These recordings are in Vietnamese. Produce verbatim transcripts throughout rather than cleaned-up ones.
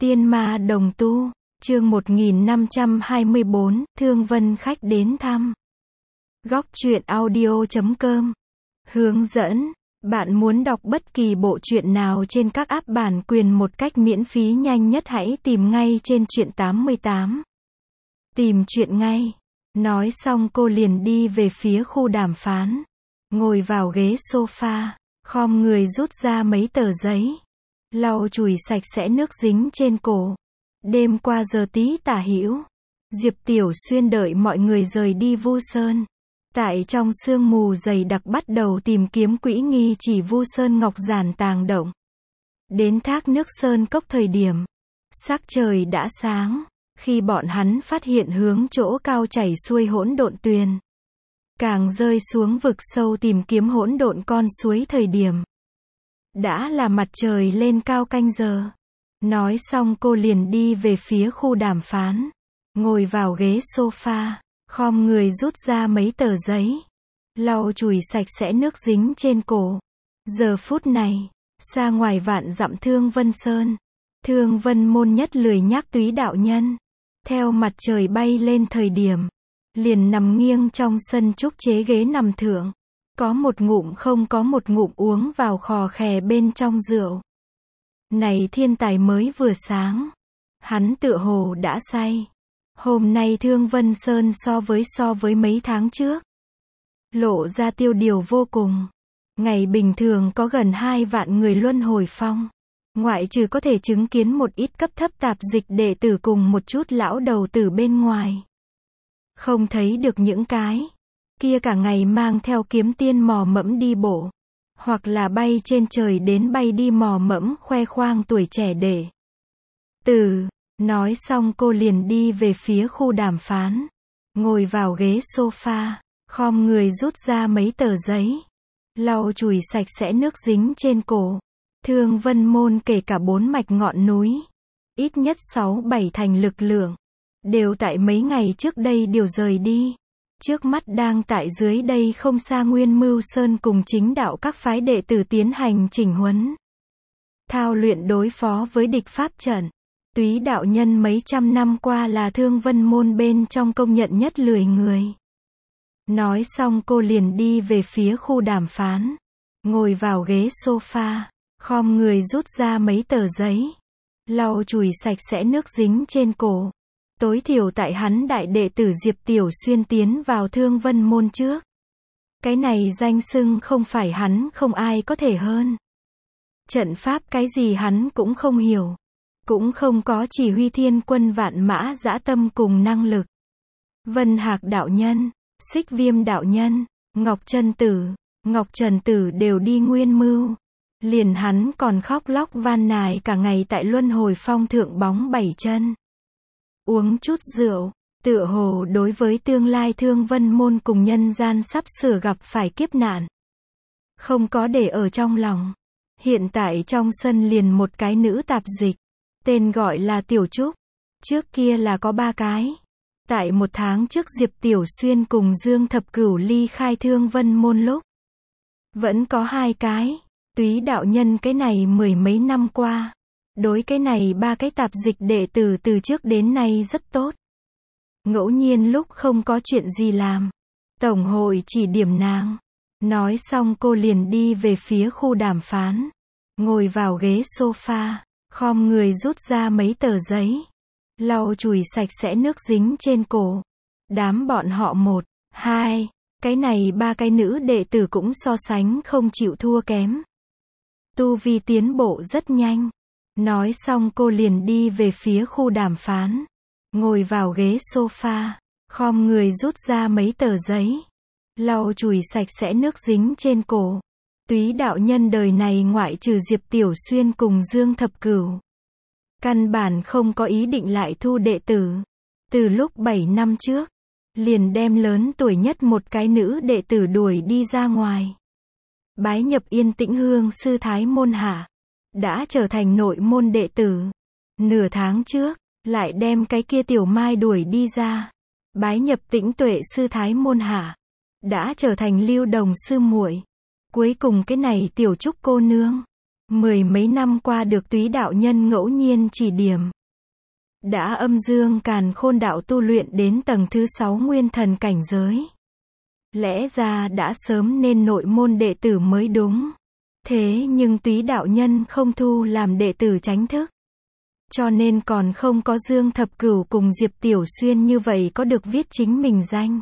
Tiên ma đồng tu, chương một nghìn năm trăm hai mươi bốn, Thương Vân khách đến thăm. Góc truyện audio chấm com. Hướng dẫn, bạn muốn đọc bất kỳ bộ truyện nào trên các app bản quyền một cách miễn phí nhanh nhất hãy tìm ngay trên truyện tám mươi tám. Tìm truyện ngay. Nói xong cô liền đi về phía khu đàm phán. Ngồi vào ghế sofa, khom người rút ra mấy tờ giấy. Lau chùi sạch sẽ nước dính trên cổ. Đêm qua giờ tí tả hữu, Diệp Tiểu Xuyên đợi mọi người rời đi Vu Sơn. Tại trong sương mù dày đặc bắt đầu tìm kiếm quỹ nghi chỉ Vu Sơn Ngọc Giản tàng động. Đến thác nước Sơn Cốc thời điểm, sắc trời đã sáng, khi bọn hắn phát hiện hướng chỗ cao chảy xuôi hỗn độn tuyền. Càng rơi xuống vực sâu tìm kiếm hỗn độn con suối thời điểm. Đã là mặt trời lên cao canh giờ. Nói xong cô liền đi về phía khu đàm phán. Ngồi vào ghế sofa, khom người rút ra mấy tờ giấy. Lau chùi sạch sẽ nước dính trên cổ. Giờ phút này, xa ngoài vạn dặm Thương Vân Sơn. Thương Vân môn nhất lười nhác Túy đạo nhân. Theo mặt trời bay lên thời điểm, liền nằm nghiêng trong sân trúc chế ghế nằm thượng. Có một ngụm không có một ngụm uống vào khò khè bên trong rượu. Này thiên tài mới vừa sáng. Hắn tựa hồ đã say. Hôm nay Thương Vân Sơn so với so với mấy tháng trước. Lộ ra tiêu điều vô cùng. Ngày bình thường có gần hai vạn người luân hồi phong. Ngoại trừ có thể chứng kiến một ít cấp thấp tạp dịch đệ tử cùng một chút lão đầu tử bên ngoài. Không thấy được những cái kia cả ngày mang theo kiếm tiên mò mẫm đi bộ. Hoặc là bay trên trời đến bay đi mò mẫm khoe khoang tuổi trẻ để. Từ, nói xong cô liền đi về phía khu đàm phán. Ngồi vào ghế sofa, khom người rút ra mấy tờ giấy. Lau chùi sạch sẽ nước dính trên cổ. Thương Vân môn kể cả bốn mạch ngọn núi. Ít nhất sáu bảy thành lực lượng. Đều tại mấy ngày trước đây điều rời đi. Trước mắt đang tại dưới đây không xa Nguyên Mưu Sơn cùng chính đạo các phái đệ tử tiến hành chỉnh huấn. Thao luyện đối phó với địch pháp trận. Túy đạo nhân mấy trăm năm qua là Thương Vân môn bên trong công nhận nhất lười người. Nói xong cô liền đi về phía khu đàm phán. Ngồi vào ghế sofa, khom người rút ra mấy tờ giấy. Lau chùi sạch sẽ nước dính trên cổ. Tối thiểu tại hắn đại đệ tử Diệp Tiểu Xuyên tiến vào Thương Vân môn trước. Cái này danh xưng không phải hắn không ai có thể hơn. Trận pháp cái gì hắn cũng không hiểu. Cũng không có chỉ huy thiên quân vạn mã dã tâm cùng năng lực. Vân Hạc đạo nhân, Xích Viêm đạo nhân, Ngọc Trân Tử, Ngọc Trần Tử đều đi Nguyên Mưu. Liền hắn còn khóc lóc van nài cả ngày tại luân hồi phong thượng bóng bảy chân. Uống chút rượu, tựa hồ đối với tương lai Thương Vân môn cùng nhân gian sắp sửa gặp phải kiếp nạn. Không có để ở trong lòng. Hiện tại trong sân liền một cái nữ tạp dịch. Tên gọi là Tiểu Trúc. Trước kia là có ba cái. Tại một tháng trước Diệp Tiểu Xuyên cùng Dương Thập Cửu ly khai Thương Vân môn lúc. Vẫn có hai cái. Túy đạo nhân cái này mười mấy năm qua. Đối cái này ba cái tạp dịch đệ tử từ trước đến nay rất tốt. Ngẫu nhiên lúc không có chuyện gì làm. Tổng hội chỉ điểm nàng. Nói xong cô liền đi về phía khu đàm phán. Ngồi vào ghế sofa, khom người rút ra mấy tờ giấy. Lau chùi sạch sẽ nước dính trên cổ. Đám bọn họ một, hai, cái này ba cái nữ đệ tử cũng so sánh không chịu thua kém. Tu vi tiến bộ rất nhanh. Nói xong cô liền đi về phía khu đàm phán. Ngồi vào ghế sofa, khom người rút ra mấy tờ giấy. Lau chùi sạch sẽ nước dính trên cổ. Túy đạo nhân đời này ngoại trừ Diệp Tiểu Xuyên cùng Dương Thập Cửu. Căn bản không có ý định lại thu đệ tử. Từ lúc bảy năm trước, liền đem lớn tuổi nhất một cái nữ đệ tử đuổi đi ra ngoài. Bái nhập Yên Tĩnh Hương sư thái môn hạ. Đã trở thành nội môn đệ tử. Nửa tháng trước, lại đem cái kia Tiểu Mai đuổi đi ra. Bái nhập Tĩnh Tuệ sư thái môn hạ. Đã trở thành Lưu Đồng sư muội. Cuối cùng cái này Tiểu Trúc cô nương. Mười mấy năm qua được Túy đạo nhân ngẫu nhiên chỉ điểm, đã âm dương càn khôn đạo tu luyện đến tầng thứ sáu nguyên thần cảnh giới. Lẽ ra đã sớm nên nội môn đệ tử mới đúng. Thế nhưng Túy đạo nhân không thu làm đệ tử chánh thức. Cho nên còn không có Dương Thập Cửu cùng Diệp Tiểu Xuyên như vậy có được viết chính mình danh.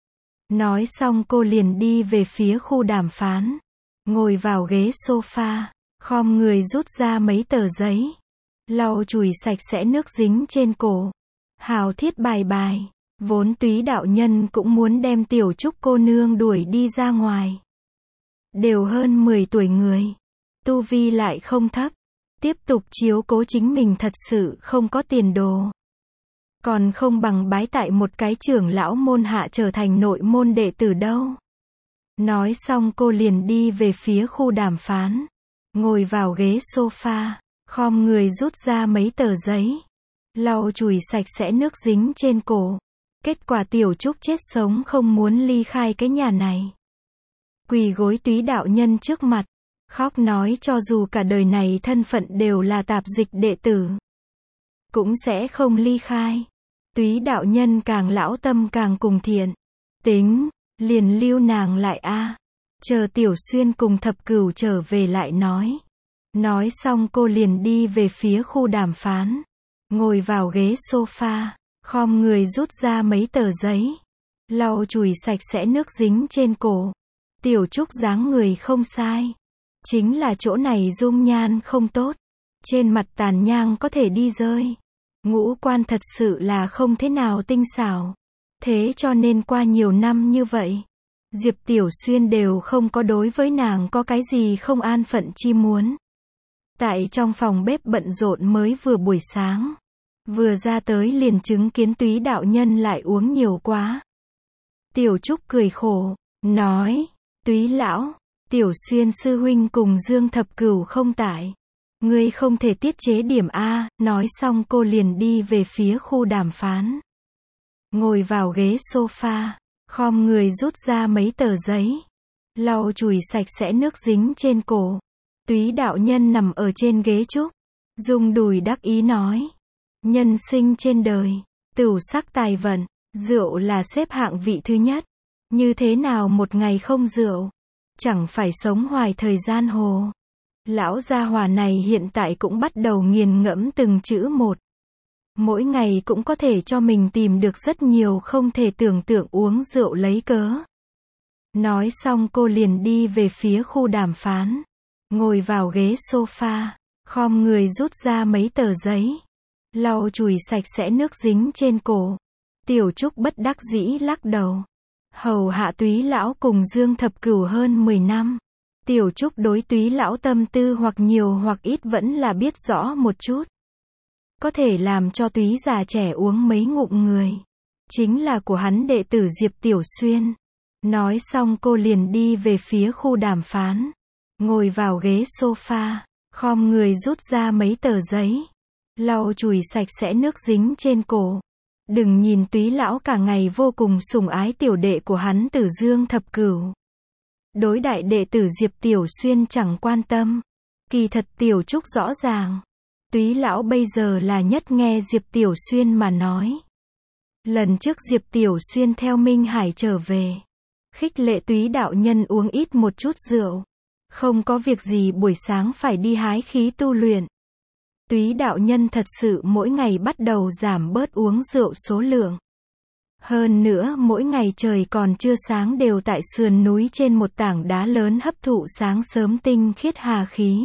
Nói xong cô liền đi về phía khu đàm phán. Ngồi vào ghế sofa, khom người rút ra mấy tờ giấy. Lau chùi sạch sẽ nước dính trên cổ. Hào thiết bài bài. Vốn Túy đạo nhân cũng muốn đem Tiểu Trúc cô nương đuổi đi ra ngoài. Đều hơn mười tuổi người. Tu vi lại không thấp. Tiếp tục chiếu cố chính mình thật sự không có tiền đồ. Còn không bằng bái tại một cái trưởng lão môn hạ trở thành nội môn đệ tử đâu. Nói xong cô liền đi về phía khu đàm phán. Ngồi vào ghế sofa, khom người rút ra mấy tờ giấy. Lau chùi sạch sẽ nước dính trên cổ. Kết quả Tiểu Trúc chết sống không muốn ly khai cái nhà này. Quỳ gối Túy đạo nhân trước mặt. Khóc nói cho dù cả đời này thân phận đều là tạp dịch đệ tử. Cũng sẽ không ly khai. Túy đạo nhân càng lão tâm càng cùng thiện. Tính, liền lưu nàng lại a. Chờ Tiểu Xuyên cùng Thập Cửu trở về lại nói. Nói xong cô liền đi về phía khu đàm phán. Ngồi vào ghế sofa, khom người rút ra mấy tờ giấy. Lau chùi sạch sẽ nước dính trên cổ. Tiểu Trúc dáng người không sai. Chính là chỗ này dung nhan không tốt. Trên mặt tàn nhang có thể đi rơi. Ngũ quan thật sự là không thế nào tinh xảo. Thế cho nên qua nhiều năm như vậy, Diệp Tiểu Xuyên đều không có đối với nàng có cái gì không an phận chi muốn. Tại trong phòng bếp bận rộn mới vừa buổi sáng. Vừa ra tới liền chứng kiến Túy đạo nhân lại uống nhiều quá. Tiểu Trúc cười khổ, nói, Túy lão, Tiểu Xuyên sư huynh cùng Dương Thập Cửu không tại. Ngươi không thể tiết chế điểm A. Nói xong cô liền đi về phía khu đàm phán. Ngồi vào ghế sofa, khom người rút ra mấy tờ giấy. Lau chùi sạch sẽ nước dính trên cổ. Túy đạo nhân nằm ở trên ghế trúc. Dùng đùi đắc ý nói. Nhân sinh trên đời, tửu sắc tài vận, rượu là xếp hạng vị thứ nhất. Như thế nào một ngày không rượu? Chẳng phải sống hoài thời gian hồ. Lão gia hỏa này hiện tại cũng bắt đầu nghiền ngẫm từng chữ một. Mỗi ngày cũng có thể cho mình tìm được rất nhiều không thể tưởng tượng uống rượu lấy cớ. Nói xong cô liền đi về phía khu đàm phán. Ngồi vào ghế sofa, khom người rút ra mấy tờ giấy. Lau chùi sạch sẽ nước dính trên cổ. Tiểu Trúc bất đắc dĩ lắc đầu. Hầu hạ Túy lão cùng Dương Thập Cửu hơn mười năm. Tiểu Trúc đối Túy lão tâm tư hoặc nhiều hoặc ít vẫn là biết rõ một chút. Có thể làm cho Túy già trẻ uống mấy ngụm người. Chính là của hắn đệ tử Diệp Tiểu Xuyên. Nói xong cô liền đi về phía khu đàm phán. Ngồi vào ghế sofa, khom người rút ra mấy tờ giấy. Lau chùi sạch sẽ nước dính trên cổ. Đừng nhìn Túy lão cả ngày vô cùng sủng ái tiểu đệ của hắn Tử Dương Thập Cửu. Đối đại đệ tử Diệp Tiểu Xuyên chẳng quan tâm. Kỳ thật Tiểu Trúc rõ ràng. Túy lão bây giờ là nhất nghe Diệp Tiểu Xuyên mà nói. Lần trước Diệp Tiểu Xuyên theo Minh Hải trở về. Khích lệ Túy đạo nhân uống ít một chút rượu. Không có việc gì buổi sáng phải đi hái khí tu luyện. Túy đạo nhân thật sự mỗi ngày bắt đầu giảm bớt uống rượu số lượng. Hơn nữa mỗi ngày trời còn chưa sáng đều tại sườn núi trên một tảng đá lớn hấp thụ sáng sớm tinh khiết hà khí.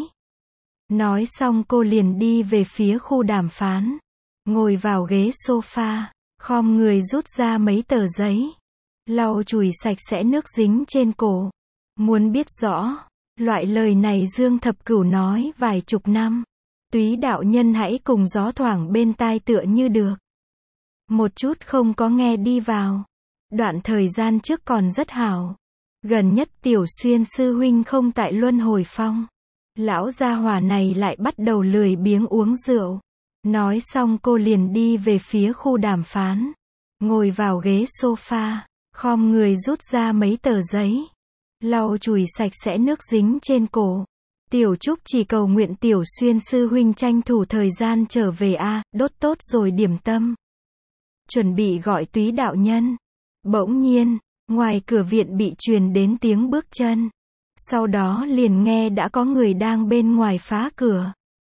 Nói xong cô liền đi về phía khu đàm phán. Ngồi vào ghế sofa, khom người rút ra mấy tờ giấy. Lau chùi sạch sẽ nước dính trên cổ. Muốn biết rõ, loại lời này Dương Thập Cửu nói vài chục năm. Túy đạo nhân hãy cùng gió thoảng bên tai tựa như được. Một chút không có nghe đi vào. Đoạn thời gian trước còn rất hảo. Gần nhất Tiểu Xuyên sư huynh không tại Luân Hồi Phong. Lão gia hỏa này lại bắt đầu lười biếng uống rượu. Nói xong cô liền đi về phía khu đàm phán. Ngồi vào ghế sofa, khom người rút ra mấy tờ giấy. Lau chùi sạch sẽ nước dính trên cổ. Tiểu Trúc chỉ cầu nguyện Tiểu Xuyên sư huynh tranh thủ thời gian trở về a, đốt tốt rồi điểm tâm. Chuẩn bị gọi túy đạo nhân. Bỗng nhiên, ngoài cửa viện bị truyền đến tiếng bước chân. Sau đó liền nghe đã có người đang bên ngoài phá cửa.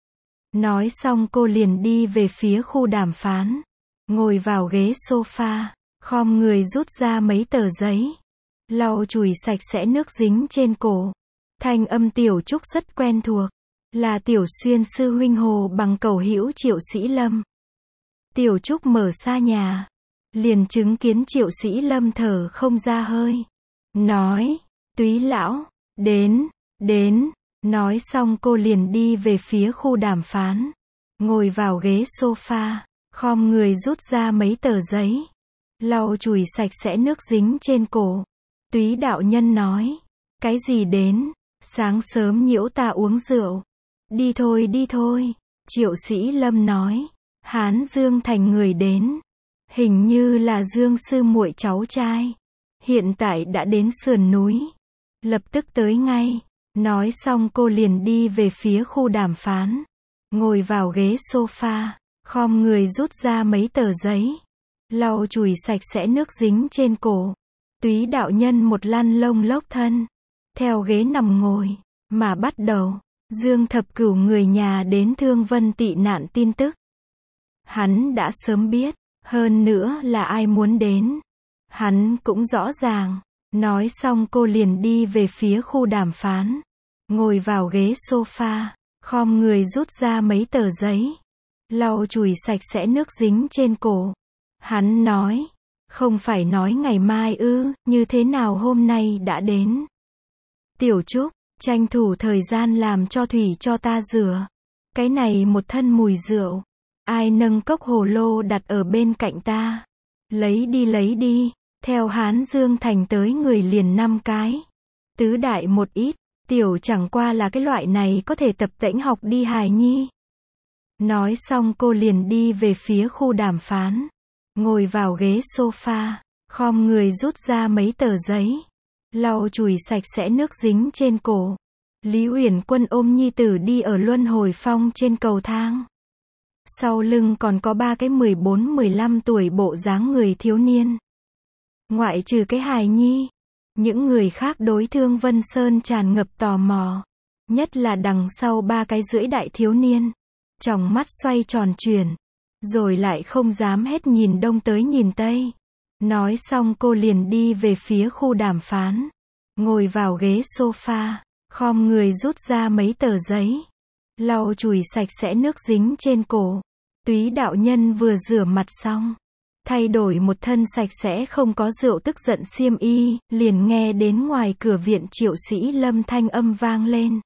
Nói xong cô liền đi về phía khu đàm phán. Ngồi vào ghế sofa, khom người rút ra mấy tờ giấy. Lau chùi sạch sẽ nước dính trên cổ. Thanh âm Tiểu Trúc rất quen thuộc. Là Tiểu Xuyên sư huynh Hồ bằng cầu hữu Triệu Sĩ Lâm. Tiểu Trúc mở xa nhà. Liền chứng kiến Triệu Sĩ Lâm thở không ra hơi. Nói, túy lão, đến, đến. Nói xong cô liền đi về phía khu đàm phán. Ngồi vào ghế sofa, khom người rút ra mấy tờ giấy. Lau chùi sạch sẽ nước dính trên cổ. Túy đạo nhân nói, cái gì đến, sáng sớm nhiễu ta uống rượu. Đi thôi đi thôi. Triệu Sĩ Lâm nói, Hán Dương Thành người đến. Hình như là Dương sư muội cháu trai. Hiện tại đã đến sườn núi. Lập tức tới ngay. Nói xong cô liền đi về phía khu đàm phán. Ngồi vào ghế sofa, khom người rút ra mấy tờ giấy. Lau chùi sạch sẽ nước dính trên cổ. Túy đạo nhân một lăn lông lốc thân. Theo ghế nằm ngồi, mà bắt đầu. Dương Thập Cửu người nhà đến Thương Vân tị nạn tin tức. Hắn đã sớm biết, hơn nữa là ai muốn đến. Hắn cũng rõ ràng. Nói xong cô liền đi về phía khu đàm phán. Ngồi vào ghế sofa, khom người rút ra mấy tờ giấy. Lau chùi sạch sẽ nước dính trên cổ. Hắn nói, không phải nói ngày mai ư, như thế nào hôm nay đã đến. Tiểu Trúc, tranh thủ thời gian làm cho thủy cho ta rửa. Cái này một thân mùi rượu. Ai nâng cốc hồ lô đặt ở bên cạnh ta. Lấy đi lấy đi. Theo Hán Dương Thành tới người liền năm cái. Tứ đại một ít. Tiểu chẳng qua là cái loại này có thể tập tễnh học đi hài nhi. Nói xong cô liền đi về phía khu đàm phán. Ngồi vào ghế sofa, khom người rút ra mấy tờ giấy. Lau chùi sạch sẽ nước dính trên cổ. Lý Uyển Quân ôm nhi tử đi ở Luân Hồi Phong trên cầu thang. Sau lưng còn có ba cái mười bốn mười lăm tuổi bộ dáng người thiếu niên. Ngoại trừ cái hài nhi. Những người khác đối Thương Vân Sơn tràn ngập tò mò. Nhất là đằng sau ba cái rưỡi đại thiếu niên. Tròng mắt xoay tròn chuyển. Rồi lại không dám hết nhìn đông tới nhìn tây. Nói xong cô liền đi về phía khu đàm phán. Ngồi vào ghế sofa, khom người rút ra mấy tờ giấy. Lau chùi sạch sẽ nước dính trên cổ. Túy đạo nhân vừa rửa mặt xong. Thay đổi một thân sạch sẽ không có rượu tức giận xiêm y, liền nghe đến ngoài cửa viện Triệu Sĩ Lâm thanh âm vang lên.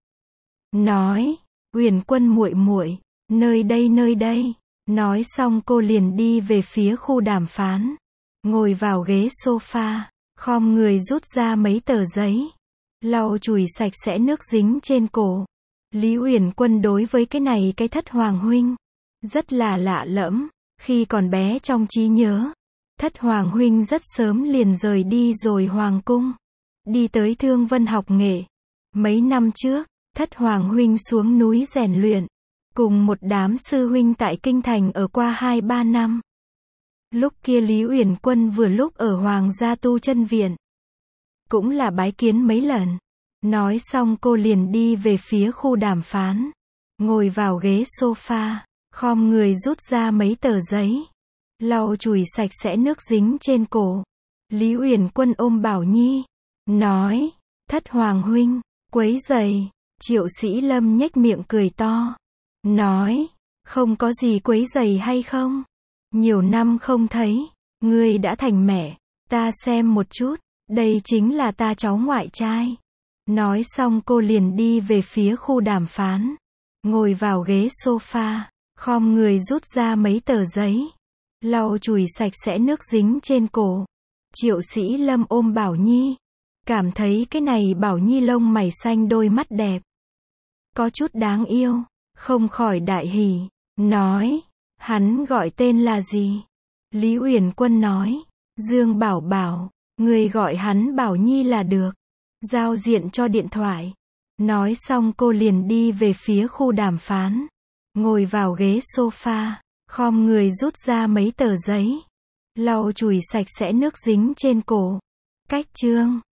Nói, Uyển Quân muội muội, nơi đây nơi đây. Nói xong cô liền đi về phía khu đàm phán. Ngồi vào ghế sofa, khom người rút ra mấy tờ giấy. Lau chùi sạch sẽ nước dính trên cổ. Lý Uyển Quân đối với cái này cái Thất Hoàng huynh rất là lạ lẫm. Khi còn bé trong trí nhớ, Thất Hoàng huynh rất sớm liền rời đi rồi Hoàng cung. Đi tới Thương Vân học nghệ. Mấy năm trước, Thất Hoàng huynh xuống núi rèn luyện. Cùng một đám sư huynh tại Kinh Thành ở qua hai ba năm. Lúc kia Lý Uyển Quân vừa lúc ở Hoàng gia tu chân viện. Cũng là bái kiến mấy lần. Nói xong cô liền đi về phía khu đàm phán. Ngồi vào ghế sofa, khom người rút ra mấy tờ giấy. Lau chùi sạch sẽ nước dính trên cổ. Lý Uyển Quân ôm Bảo Nhi. Nói, Thất Hoàng huynh, quấy rầy. Triệu Sĩ Lâm nhếch miệng cười to. Nói, không có gì quấy rầy hay không? Nhiều năm không thấy, ngươi đã thành mẹ. Ta xem một chút, đây chính là ta cháu ngoại trai. Nói xong cô liền đi về phía khu đàm phán. Ngồi vào ghế sofa, khom người rút ra mấy tờ giấy. Lau chùi sạch sẽ nước dính trên cổ. Triệu Sĩ Lâm ôm Bảo Nhi. Cảm thấy cái này Bảo Nhi lông mày xanh đôi mắt đẹp. Có chút đáng yêu. Không khỏi đại hỉ. Nói, hắn gọi tên là gì? Lý Uyển Quân nói, Dương Bảo Bảo. Người gọi hắn Bảo Nhi là được. Giao diện cho điện thoại. Nói xong cô liền đi về phía khu đàm phán. Ngồi vào ghế sofa, khom người rút ra mấy tờ giấy. Lau chùi sạch sẽ nước dính trên cổ. Cách chương